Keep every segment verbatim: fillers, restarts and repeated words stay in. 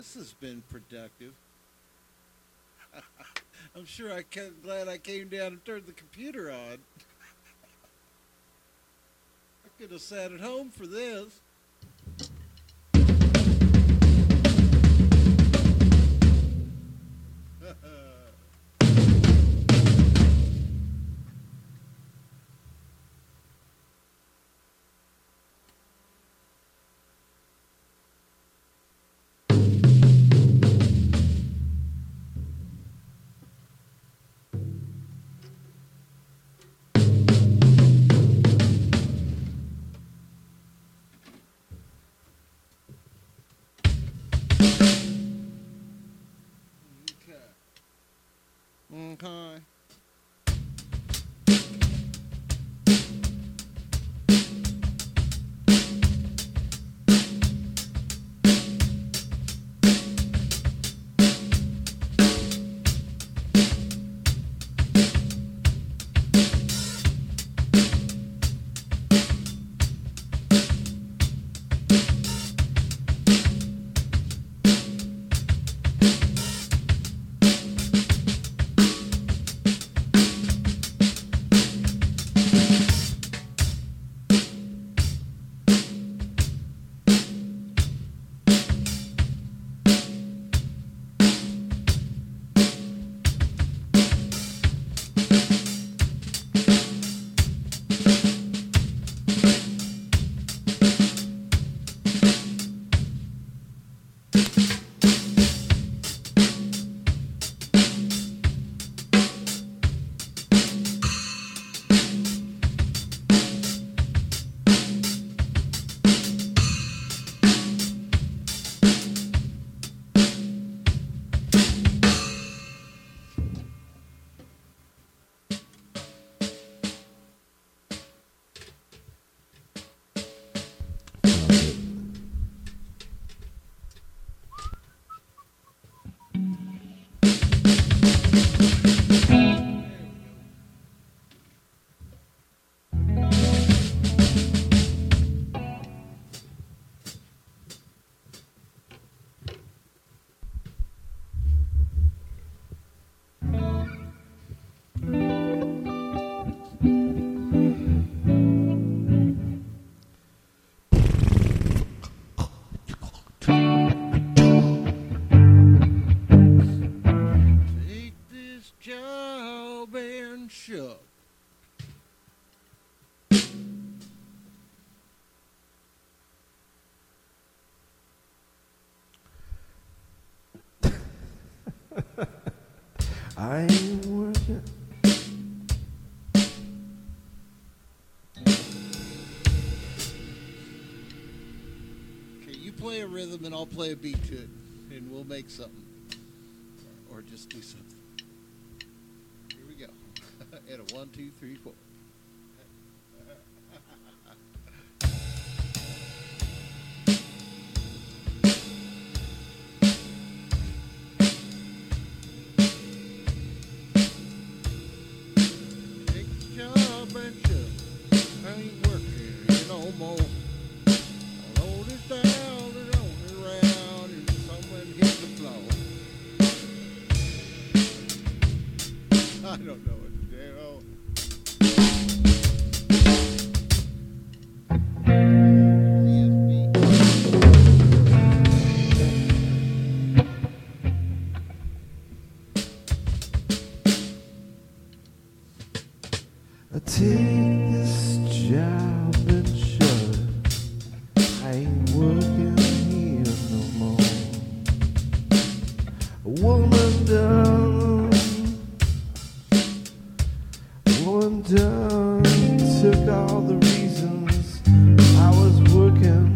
This has been productive. I'm sure I am glad I came down and turned the computer on. I could have sat at home for this. Okay. Take this job and shove. I ain't working. Okay, you play a rhythm and I'll play a beat to it, and we'll make something. Or just do something. Here we go. And a one, two, three, four. Take the job and shove. I ain't working no more. I load it down and on it around and someone hit the floor. I don't know what to do. I take this job and shove it. I ain't working here no more. A woman done, a woman done took all the reasons I was working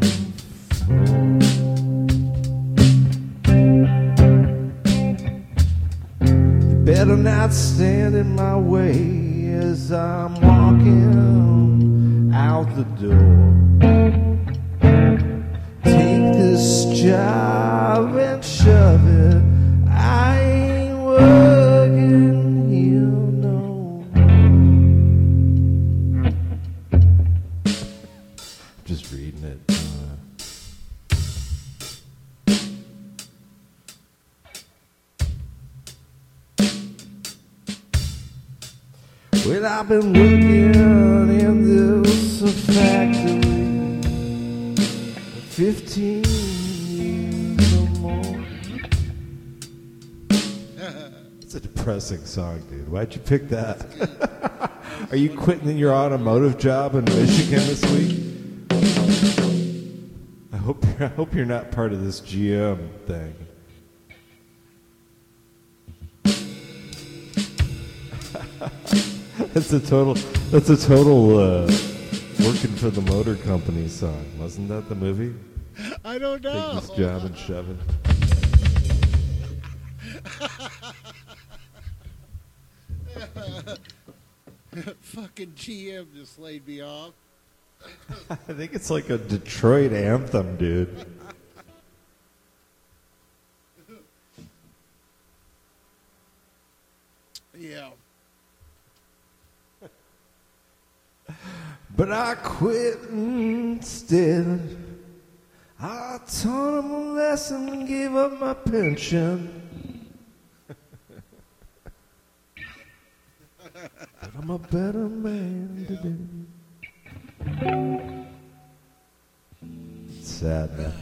for. You better not stand in my way as I'm walking out the door. Take this job and shove it. I ain't working here no more. Just reading it. Uh, Well, I've been working in this factory for fifteen years or more. It's a depressing song, dude. Why'd you pick that? Are you quitting your automotive job in Michigan this week? I hope I hope you're not part of this G M thing. That's a total. That's a total uh, working for the motor company song. Wasn't that the movie? I don't know. Take this job and shove it. Fucking G M just laid me off. I think it's like a Detroit anthem, dude. Yeah. But I quit instead. I taught him a lesson and gave up my pension. But I'm a better man today. It's sad, man.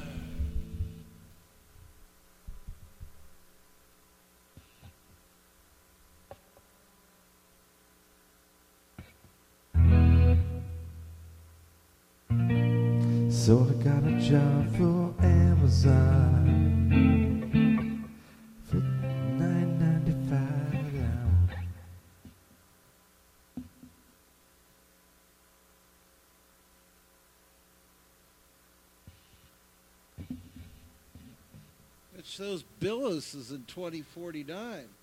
So I got a job for Amazon for nine ninety-five an hour. It shows Billis is in twenty forty-nine.